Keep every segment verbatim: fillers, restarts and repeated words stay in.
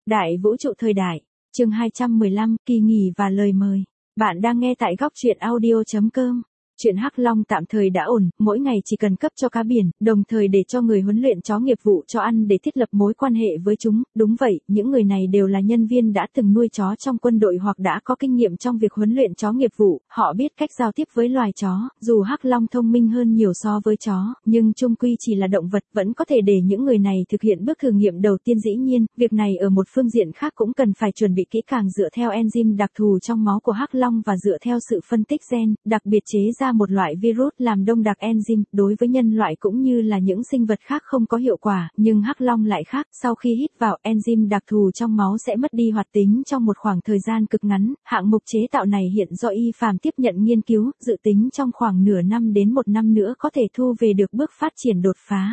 Đại vũ trụ thời đại, chương hai trăm mười lăm, kỳ nghỉ và lời mời. Bạn đang nghe tại góc truyện audio chấm com. Chuyện Hắc Long tạm thời đã ổn, mỗi ngày chỉ cần cấp cho cá biển, đồng thời để cho người huấn luyện chó nghiệp vụ cho ăn để thiết lập mối quan hệ với chúng. Đúng vậy, những người này đều là nhân viên đã từng nuôi chó trong quân đội hoặc đã có kinh nghiệm trong việc huấn luyện chó nghiệp vụ, họ biết cách giao tiếp với loài chó. Dù Hắc Long thông minh hơn nhiều so với chó, nhưng chung quy chỉ là động vật, vẫn có thể để những người này thực hiện bước thử nghiệm đầu tiên. Dĩ nhiên, việc này ở một phương diện khác cũng cần phải chuẩn bị kỹ càng dựa theo enzyme đặc thù trong máu của Hắc Long và dựa theo sự phân tích gen, đặc biệt chế ra một loại virus làm đông đặc enzyme, đối với nhân loại cũng như là những sinh vật khác không có hiệu quả, nhưng Hắc Long lại khác, sau khi hít vào enzyme đặc thù trong máu sẽ mất đi hoạt tính trong một khoảng thời gian cực ngắn. Hạng mục chế tạo này hiện do Y Phàm tiếp nhận nghiên cứu, dự tính trong khoảng nửa năm đến một năm nữa có thể thu về được bước phát triển đột phá.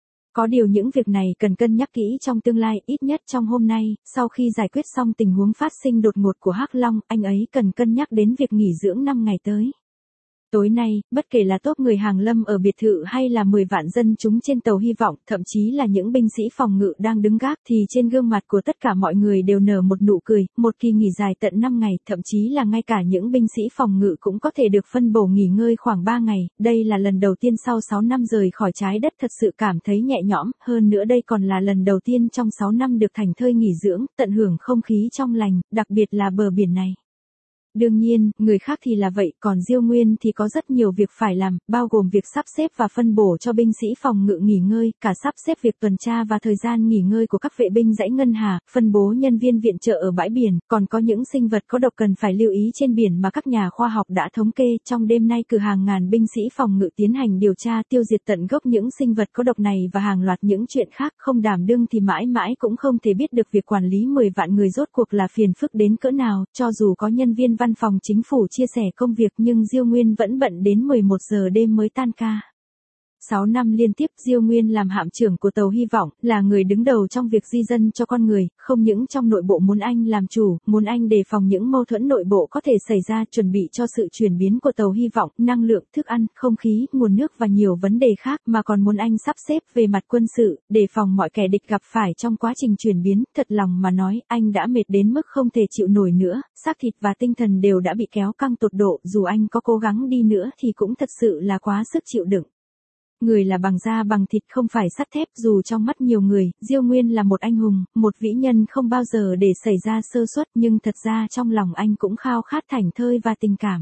Có điều những việc này cần cân nhắc kỹ trong tương lai, ít nhất trong hôm nay, sau khi giải quyết xong tình huống phát sinh đột ngột của Hắc Long, anh ấy cần cân nhắc đến việc nghỉ dưỡng năm ngày tới. Tối nay, bất kể là tốp người hàng lâm ở biệt thự hay là mười vạn dân chúng trên tàu hy vọng, thậm chí là những binh sĩ phòng ngự đang đứng gác, thì trên gương mặt của tất cả mọi người đều nở một nụ cười. Một kỳ nghỉ dài tận năm ngày, thậm chí là ngay cả những binh sĩ phòng ngự cũng có thể được phân bổ nghỉ ngơi khoảng ba ngày. Đây là lần đầu tiên sau sáu năm rời khỏi trái đất thật sự cảm thấy nhẹ nhõm, hơn nữa đây còn là lần đầu tiên trong sáu năm được thành thơi nghỉ dưỡng, tận hưởng không khí trong lành, đặc biệt là bờ biển này. Đương nhiên, người khác thì là vậy, còn Diêu Nguyên thì có rất nhiều việc phải làm, bao gồm việc sắp xếp và phân bổ cho binh sĩ phòng ngự nghỉ ngơi, cả sắp xếp việc tuần tra và thời gian nghỉ ngơi của các vệ binh dãy ngân hà, phân bố nhân viên viện trợ ở bãi biển, còn có những sinh vật có độc cần phải lưu ý trên biển mà các nhà khoa học đã thống kê. Trong đêm nay cử hàng ngàn binh sĩ phòng ngự tiến hành điều tra tiêu diệt tận gốc những sinh vật có độc này và hàng loạt những chuyện khác, không đảm đương thì mãi mãi cũng không thể biết được việc quản lý mười vạn người rốt cuộc là phiền phức đến cỡ nào. Cho dù có nhân viên văn phòng chính phủ chia sẻ công việc nhưng Diêu Nguyên vẫn bận đến mười một giờ đêm mới tan ca. sáu năm liên tiếp Diêu Nguyên làm hạm trưởng của tàu hy vọng, là người đứng đầu trong việc di dân cho con người, không những trong nội bộ muốn anh làm chủ, muốn anh đề phòng những mâu thuẫn nội bộ có thể xảy ra, chuẩn bị cho sự chuyển biến của tàu hy vọng, năng lượng, thức ăn, không khí, nguồn nước và nhiều vấn đề khác, mà còn muốn anh sắp xếp về mặt quân sự, đề phòng mọi kẻ địch gặp phải trong quá trình chuyển biến. Thật lòng mà nói, anh đã mệt đến mức không thể chịu nổi nữa, xác thịt và tinh thần đều đã bị kéo căng tột độ, dù anh có cố gắng đi nữa thì cũng thật sự là quá sức chịu đựng. Người là bằng da bằng thịt không phải sắt thép, dù trong mắt nhiều người, Diêu Nguyên là một anh hùng, một vĩ nhân không bao giờ để xảy ra sơ suất, nhưng thật ra trong lòng anh cũng khao khát thảnh thơi và tình cảm.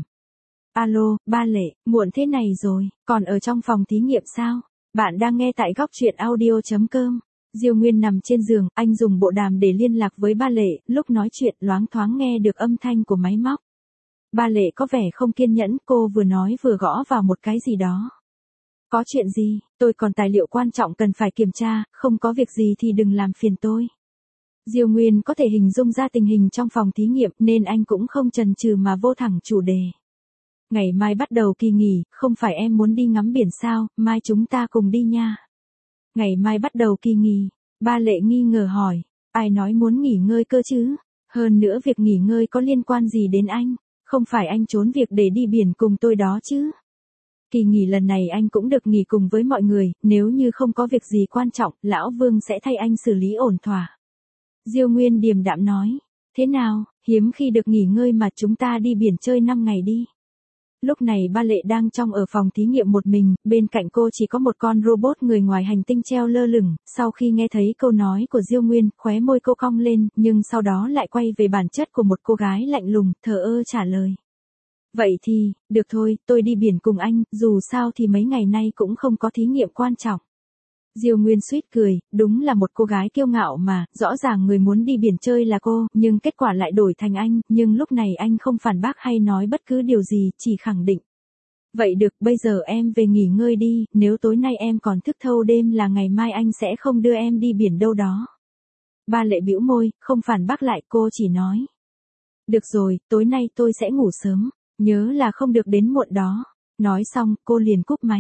Alo, ba Lệ, muộn thế này rồi, còn ở trong phòng thí nghiệm sao? Bạn đang nghe tại góc truyện audio chấm com. Diêu Nguyên nằm trên giường, anh dùng bộ đàm để liên lạc với ba Lệ, lúc nói chuyện loáng thoáng nghe được âm thanh của máy móc. Ba Lệ có vẻ không kiên nhẫn, cô vừa nói vừa gõ vào một cái gì đó. Có chuyện gì, tôi còn tài liệu quan trọng cần phải kiểm tra, không có việc gì thì đừng làm phiền tôi. Diêu Nguyên có thể hình dung ra tình hình trong phòng thí nghiệm nên anh cũng không chần chừ mà vô thẳng chủ đề. Ngày mai bắt đầu kỳ nghỉ, không phải em muốn đi ngắm biển sao, mai chúng ta cùng đi nha. Ngày mai bắt đầu kỳ nghỉ, ba Lệ nghi ngờ hỏi, ai nói muốn nghỉ ngơi cơ chứ? Hơn nữa việc nghỉ ngơi có liên quan gì đến anh, không phải anh trốn việc để đi biển cùng tôi đó chứ? Kỳ nghỉ lần này anh cũng được nghỉ cùng với mọi người, nếu như không có việc gì quan trọng, Lão Vương sẽ thay anh xử lý ổn thỏa. Diêu Nguyên điềm đạm nói, thế nào, hiếm khi được nghỉ ngơi mà chúng ta đi biển chơi năm ngày đi. Lúc này ba Lệ đang trong ở phòng thí nghiệm một mình, bên cạnh cô chỉ có một con robot người ngoài hành tinh treo lơ lửng. Sau khi nghe thấy câu nói của Diêu Nguyên, khóe môi cô cong lên, nhưng sau đó lại quay về bản chất của một cô gái lạnh lùng, thờ ơ trả lời. Vậy thì, được thôi, tôi đi biển cùng anh, dù sao thì mấy ngày nay cũng không có thí nghiệm quan trọng. Diêu Nguyên suýt cười, đúng là một cô gái kiêu ngạo mà, rõ ràng người muốn đi biển chơi là cô, nhưng kết quả lại đổi thành anh, nhưng lúc này anh không phản bác hay nói bất cứ điều gì, chỉ khẳng định. Vậy được, bây giờ em về nghỉ ngơi đi, nếu tối nay em còn thức thâu đêm là ngày mai anh sẽ không đưa em đi biển đâu đó. Ba Lệ bĩu môi, không phản bác lại, cô chỉ nói. Được rồi, tối nay tôi sẽ ngủ sớm. Nhớ là không được đến muộn đó. Nói xong, cô liền cúp máy.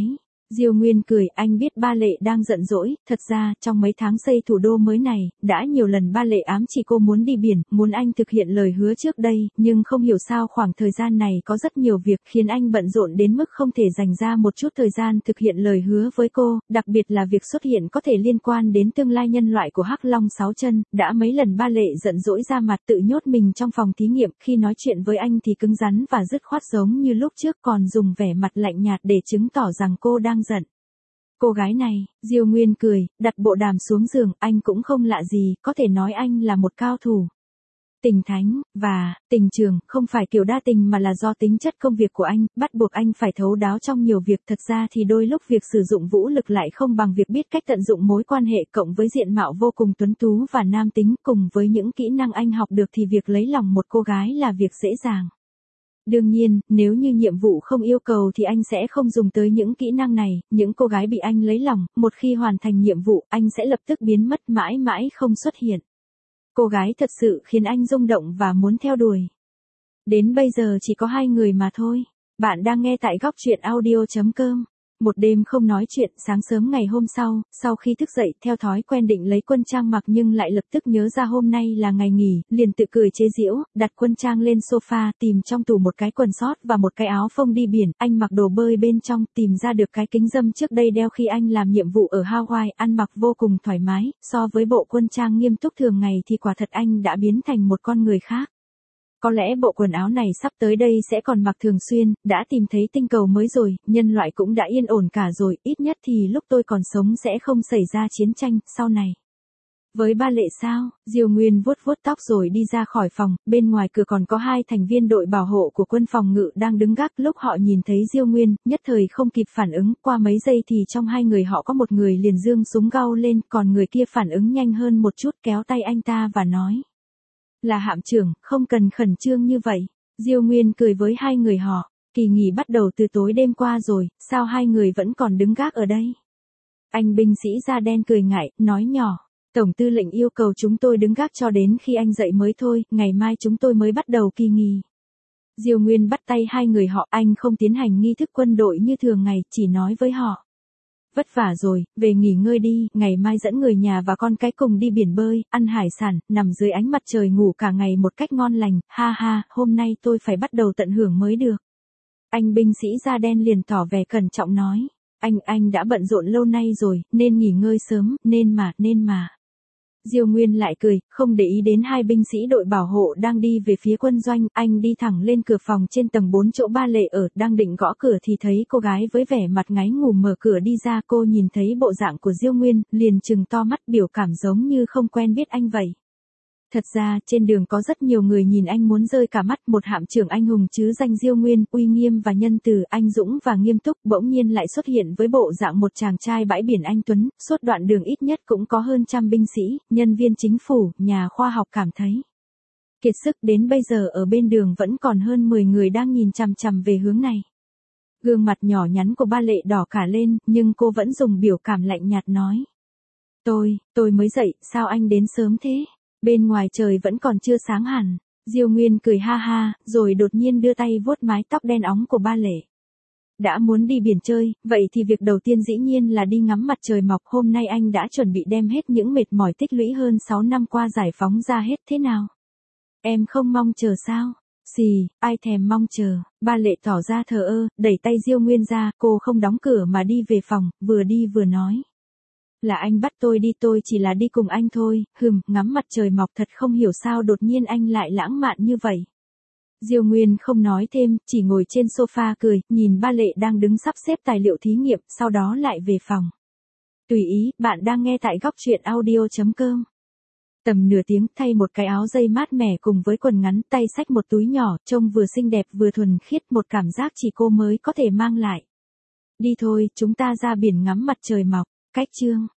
Diêu Nguyên cười, anh biết ba Lệ đang giận dỗi, thật ra, trong mấy tháng xây thủ đô mới này, đã nhiều lần ba Lệ ám chỉ cô muốn đi biển, muốn anh thực hiện lời hứa trước đây, nhưng không hiểu sao khoảng thời gian này có rất nhiều việc khiến anh bận rộn đến mức không thể dành ra một chút thời gian thực hiện lời hứa với cô, đặc biệt là việc xuất hiện có thể liên quan đến tương lai nhân loại của Hắc Long sáu chân, đã mấy lần ba Lệ giận dỗi ra mặt tự nhốt mình trong phòng thí nghiệm, khi nói chuyện với anh thì cứng rắn và dứt khoát giống như lúc trước, còn dùng vẻ mặt lạnh nhạt để chứng tỏ rằng cô đang giận. Cô gái này, Diêu Nguyên cười, đặt bộ đàm xuống giường, anh cũng không lạ gì, có thể nói anh là một cao thủ. Tình thánh, và, tình trường, không phải kiểu đa tình mà là do tính chất công việc của anh, bắt buộc anh phải thấu đáo trong nhiều việc. Thật ra thì đôi lúc việc sử dụng vũ lực lại không bằng việc biết cách tận dụng mối quan hệ, cộng với diện mạo vô cùng tuấn tú và nam tính, cùng với những kỹ năng anh học được thì việc lấy lòng một cô gái là việc dễ dàng. Đương nhiên, nếu như nhiệm vụ không yêu cầu thì anh sẽ không dùng tới những kỹ năng này, những cô gái bị anh lấy lòng, một khi hoàn thành nhiệm vụ, anh sẽ lập tức biến mất mãi mãi không xuất hiện. Cô gái thật sự khiến anh rung động và muốn theo đuổi. Đến bây giờ chỉ có hai người mà thôi. Bạn đang nghe tại góc truyện audio chấm com. Một đêm không nói chuyện, sáng sớm ngày hôm sau, sau khi thức dậy, theo thói quen định lấy quân trang mặc nhưng lại lập tức nhớ ra hôm nay là ngày nghỉ, liền tự cười chế giễu, đặt quân trang lên sofa, tìm trong tủ một cái quần sót và một cái áo phông đi biển, anh mặc đồ bơi bên trong, tìm ra được cái kính râm trước đây đeo khi anh làm nhiệm vụ ở Hawaii, ăn mặc vô cùng thoải mái, so với bộ quân trang nghiêm túc thường ngày thì quả thật anh đã biến thành một con người khác. Có lẽ bộ quần áo này sắp tới đây sẽ còn mặc thường xuyên, đã tìm thấy tinh cầu mới rồi, nhân loại cũng đã yên ổn cả rồi, ít nhất thì lúc tôi còn sống sẽ không xảy ra chiến tranh, sau này. Với ba Lệ sao? Diêu Nguyên vuốt vuốt tóc rồi đi ra khỏi phòng, bên ngoài cửa còn có hai thành viên đội bảo hộ của quân phòng ngự đang đứng gác, lúc họ nhìn thấy Diêu Nguyên, nhất thời không kịp phản ứng, qua mấy giây thì trong hai người họ có một người liền giương súng gao lên, còn người kia phản ứng nhanh hơn một chút kéo tay anh ta và nói. Là Hạm trưởng, không cần khẩn trương như vậy. Diêu Nguyên cười với hai người họ, kỳ nghỉ bắt đầu từ tối đêm qua rồi, sao hai người vẫn còn đứng gác ở đây? Anh binh sĩ da đen cười ngại, nói nhỏ, Tổng tư lệnh yêu cầu chúng tôi đứng gác cho đến khi anh dậy mới thôi, ngày mai chúng tôi mới bắt đầu kỳ nghỉ. Diêu Nguyên bắt tay hai người họ, anh không tiến hành nghi thức quân đội như thường ngày, chỉ nói với họ. Vất vả rồi, về nghỉ ngơi đi, ngày mai dẫn người nhà và con cái cùng đi biển bơi, ăn hải sản, nằm dưới ánh mặt trời ngủ cả ngày một cách ngon lành, ha ha, hôm nay tôi phải bắt đầu tận hưởng mới được. Anh binh sĩ da đen liền tỏ vẻ cẩn trọng nói, anh, anh đã bận rộn lâu nay rồi, nên nghỉ ngơi sớm, nên mà, nên mà. Diêu Nguyên lại cười, không để ý đến hai binh sĩ đội bảo hộ đang đi về phía quân doanh, anh đi thẳng lên cửa phòng trên tầng bốn chỗ ba Lệ ở, đang định gõ cửa thì thấy cô gái với vẻ mặt ngáy ngủ mở cửa đi ra, cô nhìn thấy bộ dạng của Diêu Nguyên, liền trừng to mắt biểu cảm giống như không quen biết anh vậy. Thật ra, trên đường có rất nhiều người nhìn anh muốn rơi cả mắt, một hạm trưởng anh hùng chứ danh Diêu Nguyên, uy nghiêm và nhân từ, anh dũng và nghiêm túc, bỗng nhiên lại xuất hiện với bộ dạng một chàng trai bãi biển anh tuấn, suốt đoạn đường ít nhất cũng có hơn trăm binh sĩ, nhân viên chính phủ, nhà khoa học cảm thấy kiệt sức, đến bây giờ ở bên đường vẫn còn hơn mười người đang nhìn chằm chằm về hướng này. Gương mặt nhỏ nhắn của ba Lệ đỏ cả lên, nhưng cô vẫn dùng biểu cảm lạnh nhạt nói. Tôi, tôi mới dậy, sao anh đến sớm thế? Bên ngoài trời vẫn còn chưa sáng hẳn. Diêu Nguyên cười ha ha, rồi đột nhiên đưa tay vuốt mái tóc đen óng của ba Lệ. Đã muốn đi biển chơi, vậy thì việc đầu tiên dĩ nhiên là đi ngắm mặt trời mọc. Hôm nay anh đã chuẩn bị đem hết những mệt mỏi tích lũy hơn sáu năm qua giải phóng ra hết, thế nào? Em không mong chờ sao? Xì, ai thèm mong chờ. Ba Lệ tỏ ra thờ ơ, đẩy tay Diêu Nguyên ra, cô không đóng cửa mà đi về phòng, vừa đi vừa nói. Là anh bắt tôi đi, tôi chỉ là đi cùng anh thôi, hừm, ngắm mặt trời mọc, thật không hiểu sao đột nhiên anh lại lãng mạn như vậy. Diêu Nguyên không nói thêm, chỉ ngồi trên sofa cười, nhìn ba Lệ đang đứng sắp xếp tài liệu thí nghiệm, sau đó lại về phòng. Tùy ý, bạn đang nghe tại góc truyện audio chấm com. Tầm nửa tiếng, thay một cái áo dây mát mẻ cùng với quần ngắn, tay xách một túi nhỏ, trông vừa xinh đẹp vừa thuần khiết, một cảm giác chỉ cô mới có thể mang lại. Đi thôi, chúng ta ra biển ngắm mặt trời mọc. Cách chương